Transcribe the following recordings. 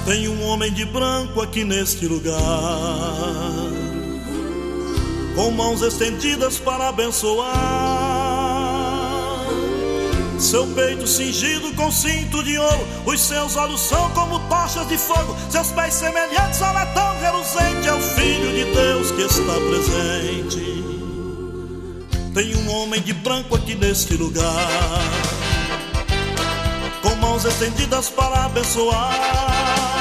Tem um homem de branco aqui neste lugar, com mãos estendidas para abençoar. Seu peito cingido com cinto de ouro, os seus olhos são como tochas de fogo, seus pés semelhantes ao latão reluzente. É o Filho de Deus que está presente. Tem um homem de branco aqui neste lugar, com mãos estendidas para abençoar.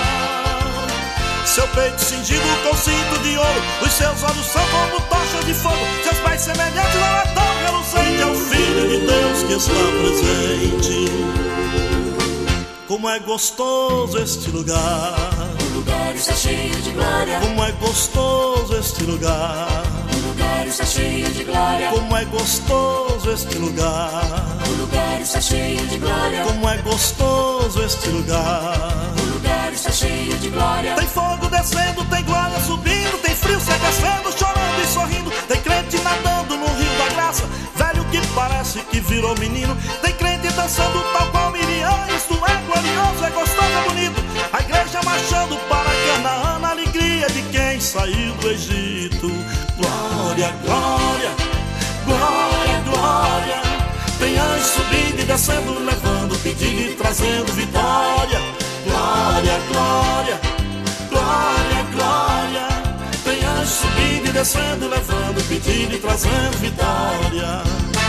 Seu peito cingido com cinto de ouro, os seus olhos são como tochas de fogo, seus pés semelhantes ao latão reluzente. É o Filho de Deus que está presente. Como é gostoso este lugar, O lugar está cheio de glória. como é gostoso este lugar, O lugar está cheio de glória. como é gostoso este lugar, O lugar está cheio de glória. como é gostoso este lugar. O lugar está cheio de glória. Tem fogo descendo, tem glória subindo, tem frio se aquecendo, chorando e sorrindo. Tem crente nadando no rio da graça, velho que parece que virou menino. Tem crente dançando tal qual Miriam, isto é glorioso, é gostoso, é bonito. A igreja marchando para Canaã, na alegria de quem saiu do Egito. Glória, glória, glória, glória. Tem anjos subindo e descendo, levando pedido e trazendo vitória. Glória, glória, glória, glória. Tem anjos subindo e descendo, levando pedido e trazendo vitória.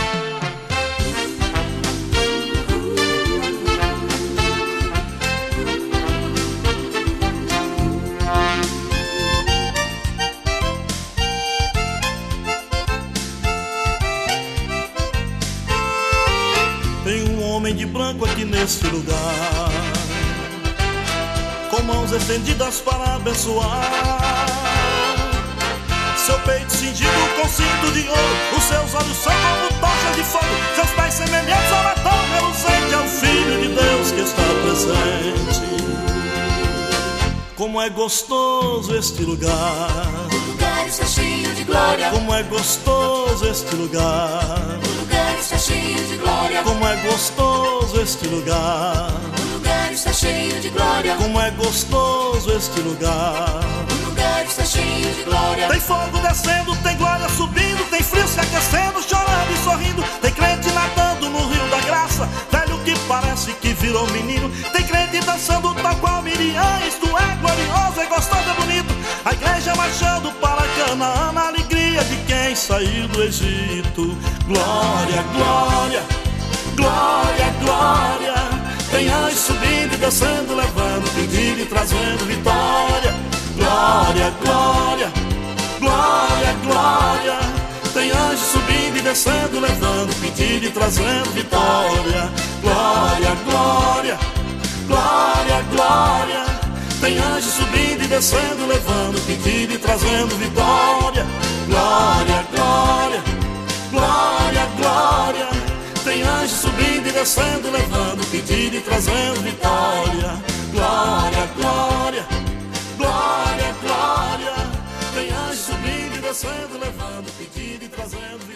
Tem um homem de branco aqui neste lugar, com mãos estendidas para abençoar. Seu peito cingido com cinto de ouro, os seus olhos são como tochas de fogo, seus pés semelhantes ao latão reluzente. É o Filho de Deus que está presente. Como é gostoso este lugar, O lugar está cheio de glória. como é gostoso este lugar, O lugar está cheio de glória. como é gostoso este lugar, O lugar está cheio de glória. como é gostoso este lugar. O lugar está cheio de glória. Tem fogo descendo, tem glória subindo, tem frio se aquecendo, chorando e sorrindo. Tem crente nadando no rio da graça, velho que parece que virou menino. Tem crente dançando tal qual Miriam, isto é glorioso, é gostoso, é bonito. A igreja marchando para Canaã, na alegria de quem saiu do Egito. Glória, glória, glória, glória. Tem anjos subindo e descendo, levando pedido e trazendo vitória. Glória, glória, glória, glória. Tem anjos subindo e descendo, levando pedido e trazendo vitória. Glória, glória, glória, glória. Tem anjos subindo e descendo, levando pedido e trazendo vitória. Glória, glória, glória, glória. Tem anjos subindo e descendo, levando pedido e trazendo vitória. Glória, glória, glória, glória. Tem anjos subindo e descendo, levando pedido e trazendo